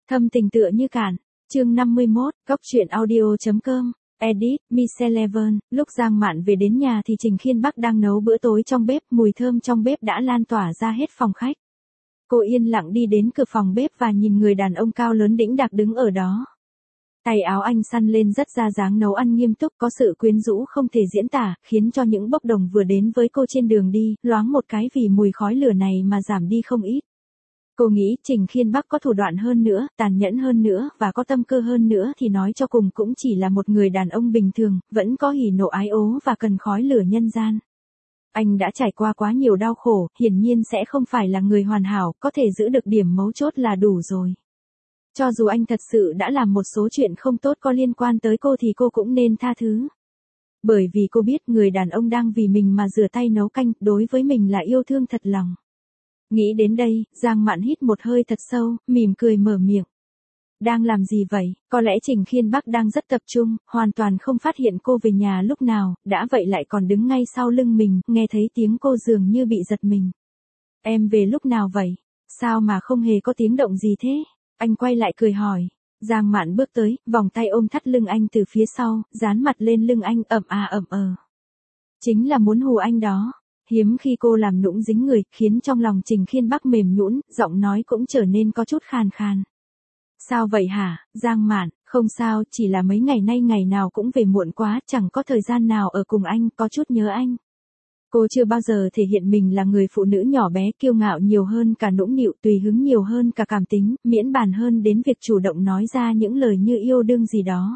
Thâm tình tựa như cạn. Chương 51, Góc truyện audio.com. Edit, Miss11. Lúc Giang Mạn về đến nhà thì Trình Khiên Bắc đang nấu bữa tối trong bếp, mùi thơm trong bếp đã lan tỏa ra hết phòng khách. Cô yên lặng đi đến cửa phòng bếp và nhìn người đàn ông cao lớn đĩnh đạc đứng ở đó. Tay áo anh săn lên rất ra dáng nấu ăn nghiêm túc, có sự quyến rũ không thể diễn tả, khiến cho những bốc đồng vừa đến với cô trên đường đi, loáng một cái vì mùi khói lửa này mà giảm đi không ít. Cô nghĩ Trình Khiên Bắc có thủ đoạn hơn nữa, tàn nhẫn hơn nữa, và có tâm cơ hơn nữa thì nói cho cùng cũng chỉ là một người đàn ông bình thường, vẫn có hỉ nộ ái ố và cần khói lửa nhân gian. Anh đã trải qua quá nhiều đau khổ, hiển nhiên sẽ không phải là người hoàn hảo, có thể giữ được điểm mấu chốt là đủ rồi. Cho dù anh thật sự đã làm một số chuyện không tốt có liên quan tới cô thì cô cũng nên tha thứ. Bởi vì cô biết người đàn ông đang vì mình mà rửa tay nấu canh, đối với mình là yêu thương thật lòng. Nghĩ đến đây, Giang Mạn hít một hơi thật sâu, mỉm cười mở miệng. Đang làm gì vậy? Có lẽ Trình Khiên Bắc đang rất tập trung, hoàn toàn không phát hiện cô về nhà lúc nào, đã vậy lại còn đứng ngay sau lưng mình, nghe thấy tiếng cô dường như bị giật mình. Em về lúc nào vậy? Sao mà không hề có tiếng động gì thế? Anh quay lại cười hỏi. Giang Mạn bước tới, vòng tay ôm thắt lưng anh từ phía sau, dán mặt lên lưng anh ậm ờ. Chính là muốn hù anh đó. Hiếm khi cô làm nũng dính người, khiến trong lòng Trình Khiên Bắc mềm nhũn, giọng nói cũng trở nên có chút khàn khàn. Sao vậy hả, Giang Mạn? Không sao, chỉ là mấy ngày nay ngày nào cũng về muộn quá, chẳng có thời gian nào ở cùng anh, có chút nhớ anh. Cô chưa bao giờ thể hiện mình là người phụ nữ nhỏ bé kiêu ngạo nhiều hơn cả nũng nịu, tùy hứng nhiều hơn cả cảm tính, miễn bàn hơn đến việc chủ động nói ra những lời như yêu đương gì đó.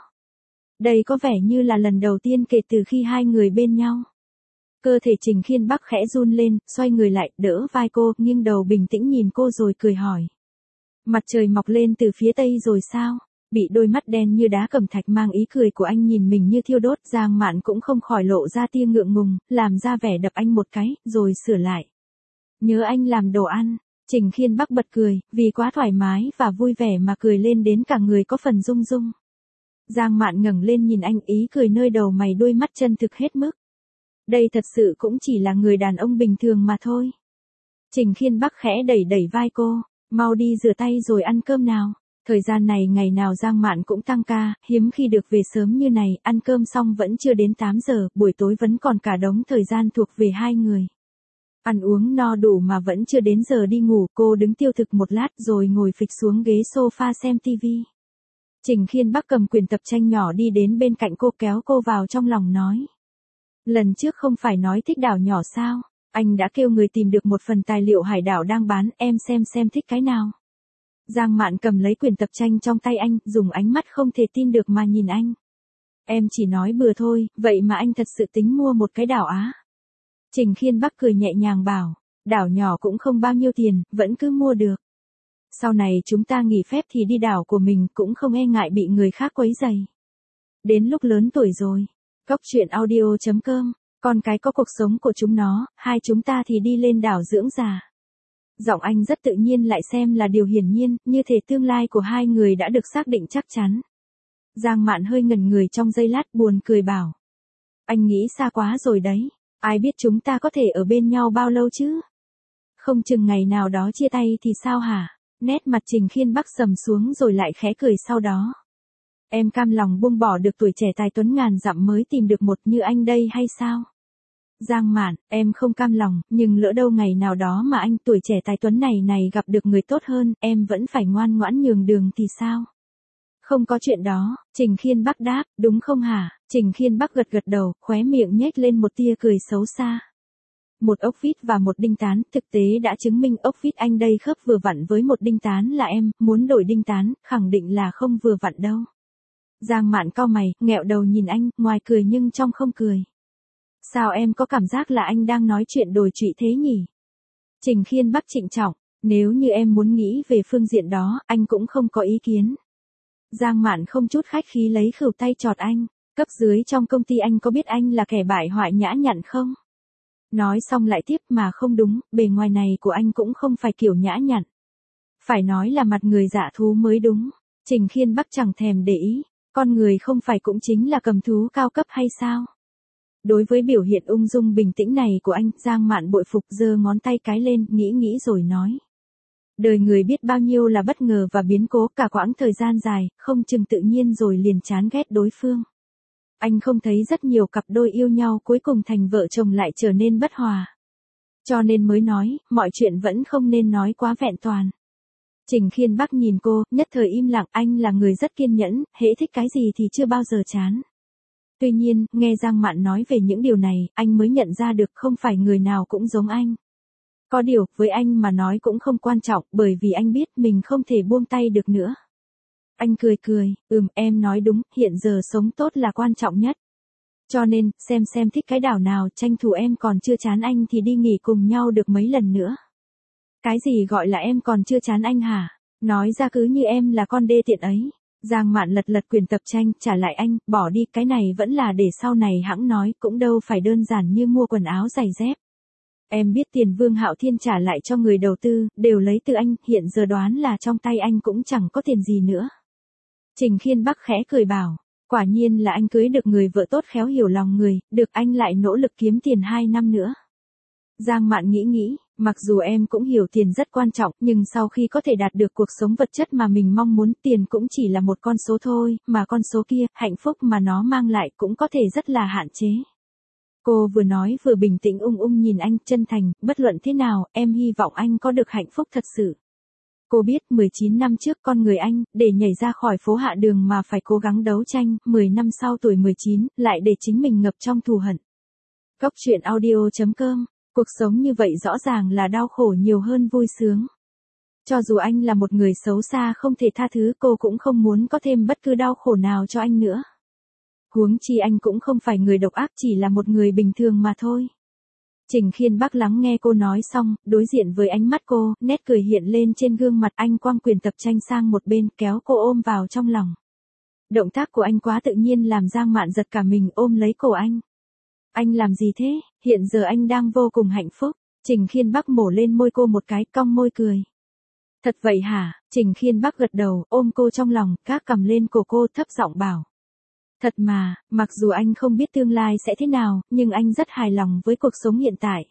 Đây có vẻ như là lần đầu tiên kể từ khi hai người bên nhau. Cơ thể Trình Khiên Bắc khẽ run lên, xoay người lại, đỡ vai cô, nghiêng đầu bình tĩnh nhìn cô rồi cười hỏi. Mặt trời mọc lên từ phía tây rồi sao? Bị đôi mắt đen như đá cẩm thạch mang ý cười của anh nhìn mình như thiêu đốt, Giang Mạn cũng không khỏi lộ ra tia ngượng ngùng, làm ra vẻ đập anh một cái, rồi sửa lại. Nhớ anh làm đồ ăn. Trình Khiên Bắc bật cười, vì quá thoải mái và vui vẻ mà cười lên đến cả người có phần rung rung. Giang Mạn ngẩng lên nhìn anh, ý cười nơi đầu mày đôi mắt chân thực hết mức. Đây thật sự cũng chỉ là người đàn ông bình thường mà thôi. Trình Khiên Bắc khẽ đẩy đẩy vai cô, mau đi rửa tay rồi ăn cơm nào. Thời gian này ngày nào Giang Mạn cũng tăng ca, hiếm khi được về sớm như này, ăn cơm xong vẫn chưa đến 8 giờ, buổi tối vẫn còn cả đống thời gian thuộc về hai người. Ăn uống no đủ mà vẫn chưa đến giờ đi ngủ, cô đứng tiêu thực một lát rồi ngồi phịch xuống ghế sofa xem tivi. Trình Khiên Bắc cầm quyển tập tranh nhỏ đi đến bên cạnh cô, kéo cô vào trong lòng nói. Lần trước không phải nói thích đảo nhỏ sao? Anh đã kêu người tìm được một phần tài liệu hải đảo đang bán, em xem thích cái nào. Giang Mạn cầm lấy quyển tập tranh trong tay anh, dùng ánh mắt không thể tin được mà nhìn anh. Em chỉ nói bừa thôi, vậy mà anh thật sự tính mua một cái đảo á? Trình Khiên Bắc cười nhẹ nhàng bảo, đảo nhỏ cũng không bao nhiêu tiền, vẫn cứ mua được. Sau này chúng ta nghỉ phép thì đi đảo của mình, cũng không e ngại bị người khác quấy rầy. Đến lúc lớn tuổi rồi. Góc truyện audio.com. Con cái có cuộc sống của chúng nó, hai chúng ta thì đi lên đảo dưỡng già. Giọng anh rất tự nhiên lại xem là điều hiển nhiên, như thể tương lai của hai người đã được xác định chắc chắn. Giang Mạn hơi ngẩn người trong giây lát, buồn cười bảo. Anh nghĩ xa quá rồi đấy, ai biết chúng ta có thể ở bên nhau bao lâu chứ? Không chừng ngày nào đó chia tay thì sao hả? Nét mặt Trình Khiên Bắc sầm xuống rồi lại khẽ cười sau đó. Em cam lòng buông bỏ được tuổi trẻ tài tuấn ngàn dặm mới tìm được một như anh đây hay sao? Giang Mạn, em không cam lòng, nhưng lỡ đâu ngày nào đó mà anh tuổi trẻ tài tuấn này gặp được người tốt hơn, em vẫn phải ngoan ngoãn nhường đường thì sao? Không có chuyện đó, Trình Khiên Bắc đáp, đúng không hả? Trình Khiên Bắc gật gật đầu, khóe miệng nhếch lên một tia cười xấu xa. Một ốc vít và một đinh tán, thực tế đã chứng minh ốc vít anh đây khớp vừa vặn với một đinh tán là em, muốn đổi đinh tán, khẳng định là không vừa vặn đâu. Giang Mạn cau mày, nghẹo đầu nhìn anh, ngoài cười nhưng trong không cười. Sao em có cảm giác là anh đang nói chuyện đồi trụy thế nhỉ? Trình Khiên Bắc trịnh trọng, nếu như em muốn nghĩ về phương diện đó, anh cũng không có ý kiến. Giang Mạn không chút khách khí lấy khửu tay chọt anh, cấp dưới trong công ty anh có biết anh là kẻ bại hoại nhã nhặn không? Nói xong lại tiếp, mà không đúng, bề ngoài này của anh cũng không phải kiểu nhã nhặn. Phải nói là mặt người dạ thú mới đúng. Trình Khiên Bắc chẳng thèm để ý, con người không phải cũng chính là cầm thú cao cấp hay sao? Đối với biểu hiện ung dung bình tĩnh này của anh, Giang Mạn bội phục, giơ ngón tay cái lên, nghĩ rồi nói. Đời người biết bao nhiêu là bất ngờ và biến cố, cả quãng thời gian dài, không chừng tự nhiên rồi liền chán ghét đối phương. Anh không thấy rất nhiều cặp đôi yêu nhau cuối cùng thành vợ chồng lại trở nên bất hòa. Cho nên mới nói, mọi chuyện vẫn không nên nói quá vẹn toàn. Trình Khiên Bắc nhìn cô, nhất thời im lặng, anh là người rất kiên nhẫn, hễ thích cái gì thì chưa bao giờ chán. Tuy nhiên, nghe Giang Mạn nói về những điều này, anh mới nhận ra được không phải người nào cũng giống anh. Có điều, với anh mà nói cũng không quan trọng, bởi vì anh biết mình không thể buông tay được nữa. Anh cười cười, em nói đúng, hiện giờ sống tốt là quan trọng nhất. Cho nên, xem thích cái đảo nào, tranh thủ em còn chưa chán anh thì đi nghỉ cùng nhau được mấy lần nữa. Cái gì gọi là em còn chưa chán anh hả? Nói ra cứ như em là con đê tiện ấy. Giang Mạn lật quyển tập tranh, trả lại anh, bỏ đi, cái này vẫn là để sau này hẵng nói, cũng đâu phải đơn giản như mua quần áo giày dép. Em biết tiền Vương Hạo Thiên trả lại cho người đầu tư, đều lấy từ anh, hiện giờ đoán là trong tay anh cũng chẳng có tiền gì nữa. Trình Khiên Bắc khẽ cười bảo, quả nhiên là anh cưới được người vợ tốt khéo hiểu lòng người, được anh lại nỗ lực kiếm tiền 2 năm nữa. Giang Mạn nghĩ, mặc dù em cũng hiểu tiền rất quan trọng, nhưng sau khi có thể đạt được cuộc sống vật chất mà mình mong muốn, tiền cũng chỉ là một con số thôi, mà con số kia, hạnh phúc mà nó mang lại cũng có thể rất là hạn chế. Cô vừa nói vừa bình tĩnh ung nhìn anh, chân thành, bất luận thế nào, em hy vọng anh có được hạnh phúc thật sự. Cô biết 19 năm trước con người anh, để nhảy ra khỏi phố hạ đường mà phải cố gắng đấu tranh, 10 năm sau tuổi 19, lại để chính mình ngập trong thù hận. Cốc truyện audio.com. Cuộc sống như vậy rõ ràng là đau khổ nhiều hơn vui sướng. Cho dù anh là một người xấu xa không thể tha thứ, cô cũng không muốn có thêm bất cứ đau khổ nào cho anh nữa. Huống chi anh cũng không phải người độc ác, chỉ là một người bình thường mà thôi. Trình Khiên Bắc lắng nghe cô nói xong, đối diện với ánh mắt cô, nét cười hiện lên trên gương mặt, anh quăng quyển tập tranh sang một bên, kéo cô ôm vào trong lòng. Động tác của anh quá tự nhiên làm Giang Mạn giật cả mình, ôm lấy cổ anh. Anh làm gì thế, hiện giờ anh đang vô cùng hạnh phúc. Trình Khiên Bắc mổ lên môi cô một cái, cong môi cười. Thật vậy hả? Trình Khiên Bắc gật đầu, ôm cô trong lòng, gác cằm lên cổ cô, thấp giọng bảo. Thật mà, mặc dù anh không biết tương lai sẽ thế nào, nhưng anh rất hài lòng với cuộc sống hiện tại.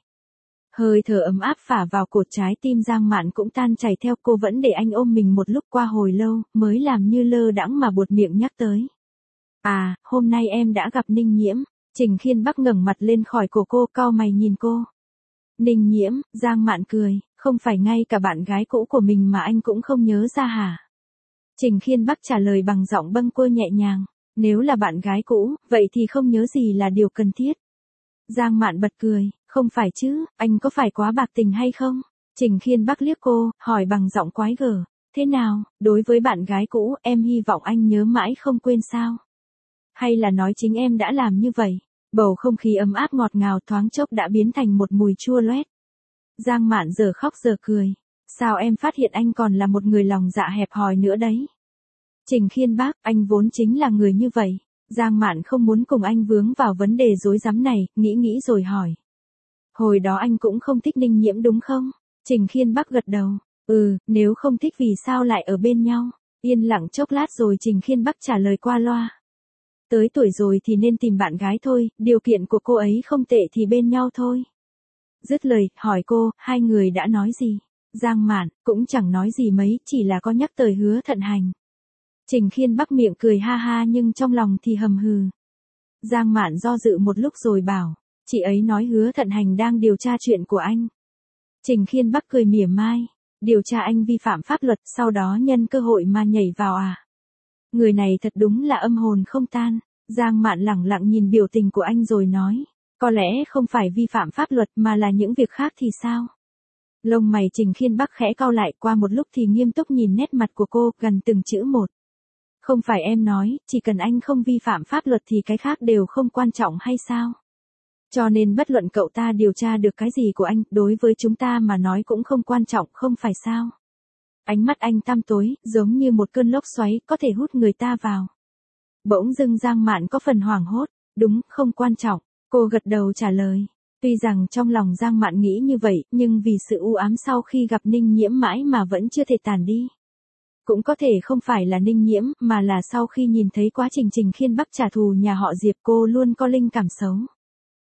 Hơi thở ấm áp phả vào cột trái tim Giang Mạn cũng tan chảy theo, cô vẫn để anh ôm mình một lúc, qua hồi lâu, mới làm như lơ đãng mà buột miệng nhắc tới. À, hôm nay em đã gặp Ninh Nhiễm. Trình Khiên Bắc ngẩng mặt lên khỏi cổ cô, cau mày nhìn cô. Ninh Nhiễm, Giang Mạn cười, không phải ngay cả bạn gái cũ của mình mà anh cũng không nhớ ra hả? Trình Khiên Bắc trả lời bằng giọng bâng quơ nhẹ nhàng, nếu là bạn gái cũ, vậy thì không nhớ gì là điều cần thiết. Giang Mạn bật cười, không phải chứ, anh có phải quá bạc tình hay không? Trình Khiên Bắc liếc cô, hỏi bằng giọng quái gở, thế nào, đối với bạn gái cũ, em hy vọng anh nhớ mãi không quên sao? Hay là nói chính em đã làm như vậy? Bầu không khí ấm áp ngọt ngào thoáng chốc đã biến thành một mùi chua loét. Giang Mạn giờ khóc giờ cười. Sao em phát hiện anh còn là một người lòng dạ hẹp hòi nữa đấy? Trình Khiên Bắc, anh vốn chính là người như vậy. Giang Mạn không muốn cùng anh vướng vào vấn đề rối rắm này, nghĩ rồi hỏi. Hồi đó anh cũng không thích Ninh Nhiễm đúng không? Trình Khiên Bắc gật đầu. Nếu không thích vì sao lại ở bên nhau? Yên lặng chốc lát rồi Trình Khiên Bắc trả lời qua loa. Tới tuổi rồi thì nên tìm bạn gái thôi, điều kiện của cô ấy không tệ thì bên nhau thôi. Dứt lời, hỏi cô, hai người đã nói gì? Giang Mạn, cũng chẳng nói gì mấy, chỉ là có nhắc tới Hứa Thận Hành. Trình Khiên Bắc miệng cười ha ha nhưng trong lòng thì hầm hừ. Giang Mạn do dự một lúc rồi bảo, chị ấy nói Hứa Thận Hành đang điều tra chuyện của anh. Trình Khiên Bắc cười mỉa mai, điều tra anh vi phạm pháp luật, sau đó nhân cơ hội mà nhảy vào à? Người này thật đúng là âm hồn không tan. Giang Mạn lẳng lặng nhìn biểu tình của anh rồi nói, có lẽ không phải vi phạm pháp luật mà là những việc khác thì sao? Lông mày Trình Khiên Bắc khẽ cau lại, qua một lúc thì nghiêm túc nhìn nét mặt của cô, gần từng chữ một. Không phải em nói, chỉ cần anh không vi phạm pháp luật thì cái khác đều không quan trọng hay sao? Cho nên bất luận cậu ta điều tra được cái gì của anh, đối với chúng ta mà nói cũng không quan trọng, không phải sao? Ánh mắt anh tăm tối, giống như một cơn lốc xoáy, có thể hút người ta vào. Bỗng dưng Giang Mạn có phần hoảng hốt, đúng, không quan trọng, cô gật đầu trả lời. Tuy rằng trong lòng Giang Mạn nghĩ như vậy, nhưng vì sự u ám sau khi gặp Ninh Nhiễm mãi mà vẫn chưa thể tàn đi. Cũng có thể không phải là Ninh Nhiễm, mà là sau khi nhìn thấy quá trình Trình Khiên Bắc trả thù nhà họ Diệp, cô luôn có linh cảm xấu.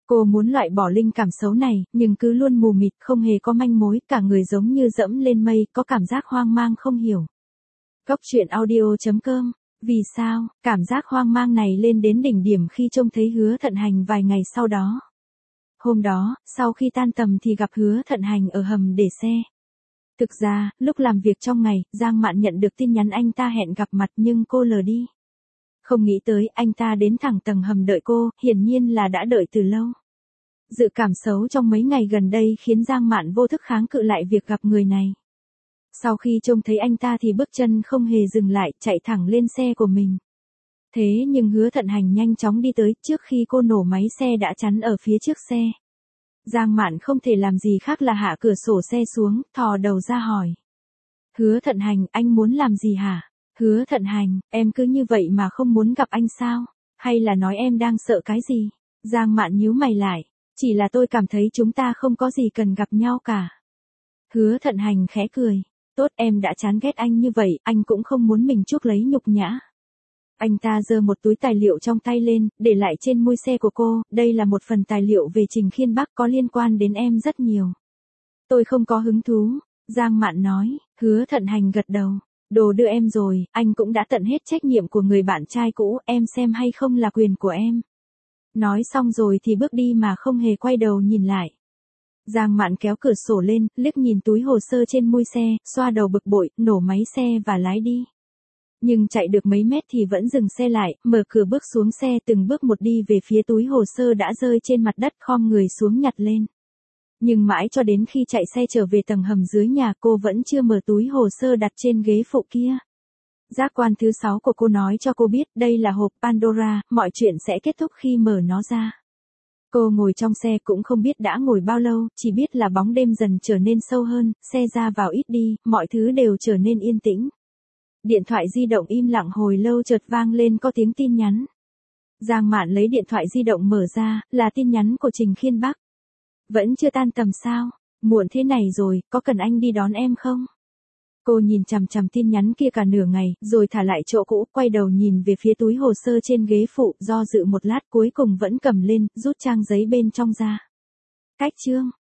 Cô muốn loại bỏ linh cảm xấu này, nhưng cứ luôn mù mịt, không hề có manh mối, cả người giống như dẫm lên mây, có cảm giác hoang mang không hiểu. Góc truyện audio.com. Vì sao, cảm giác hoang mang này lên đến đỉnh điểm khi trông thấy Hứa Thận Hành vài ngày sau đó. Hôm đó, sau khi tan tầm thì gặp Hứa Thận Hành ở hầm để xe. Thực ra, lúc làm việc trong ngày, Giang Mạn nhận được tin nhắn anh ta hẹn gặp mặt nhưng cô lờ đi. Không nghĩ tới anh ta đến thẳng tầng hầm đợi cô, hiển nhiên là đã đợi từ lâu. Dự cảm xấu trong mấy ngày gần đây khiến Giang Mạn vô thức kháng cự lại việc gặp người này. Sau khi trông thấy anh ta thì bước chân không hề dừng lại, chạy thẳng lên xe của mình. Thế nhưng Hứa Thận Hành nhanh chóng đi tới, trước khi cô nổ máy xe đã chắn ở phía trước xe. Giang Mạn không thể làm gì khác là hạ cửa sổ xe xuống, thò đầu ra hỏi. Hứa Thận Hành, anh muốn làm gì hả? Hứa Thận Hành, em cứ như vậy mà không muốn gặp anh sao? Hay là nói em đang sợ cái gì? Giang Mạn nhíu mày lại. Chỉ là tôi cảm thấy chúng ta không có gì cần gặp nhau cả. Hứa Thận Hành khẽ cười. Tốt, em đã chán ghét anh như vậy, anh cũng không muốn mình chuốc lấy nhục nhã. Anh ta giơ một túi tài liệu trong tay lên, để lại trên mui xe của cô, đây là một phần tài liệu về Trình Khiên Bắc có liên quan đến em rất nhiều. Tôi không có hứng thú, Giang Mạn nói. Hứa Thận Hành gật đầu. Đồ đưa em rồi, anh cũng đã tận hết trách nhiệm của người bạn trai cũ, em xem hay không là quyền của em. Nói xong rồi thì bước đi mà không hề quay đầu nhìn lại. Giang Mạn kéo cửa sổ lên, liếc nhìn túi hồ sơ trên mui xe, xoa đầu bực bội, nổ máy xe và lái đi. Nhưng chạy được mấy mét thì vẫn dừng xe lại, mở cửa bước xuống xe, từng bước một đi về phía túi hồ sơ đã rơi trên mặt đất, khom người xuống nhặt lên. Nhưng mãi cho đến khi chạy xe trở về tầng hầm dưới nhà, cô vẫn chưa mở túi hồ sơ đặt trên ghế phụ kia. Giác quan thứ 6 của cô nói cho cô biết đây là hộp Pandora, mọi chuyện sẽ kết thúc khi mở nó ra. Cô ngồi trong xe cũng không biết đã ngồi bao lâu, chỉ biết là bóng đêm dần trở nên sâu hơn, xe ra vào ít đi, mọi thứ đều trở nên yên tĩnh. Điện thoại di động im lặng hồi lâu, chợt vang lên có tiếng tin nhắn. Giang Mạn lấy điện thoại di động mở ra, là tin nhắn của Trình Khiên Bắc. Vẫn chưa tan tầm sao? Muộn thế này rồi, có cần anh đi đón em không? Cô nhìn chằm chằm tin nhắn kia cả nửa ngày, rồi thả lại chỗ cũ, quay đầu nhìn về phía túi hồ sơ trên ghế phụ, do dự một lát cuối cùng vẫn cầm lên, rút trang giấy bên trong ra. Cách chương.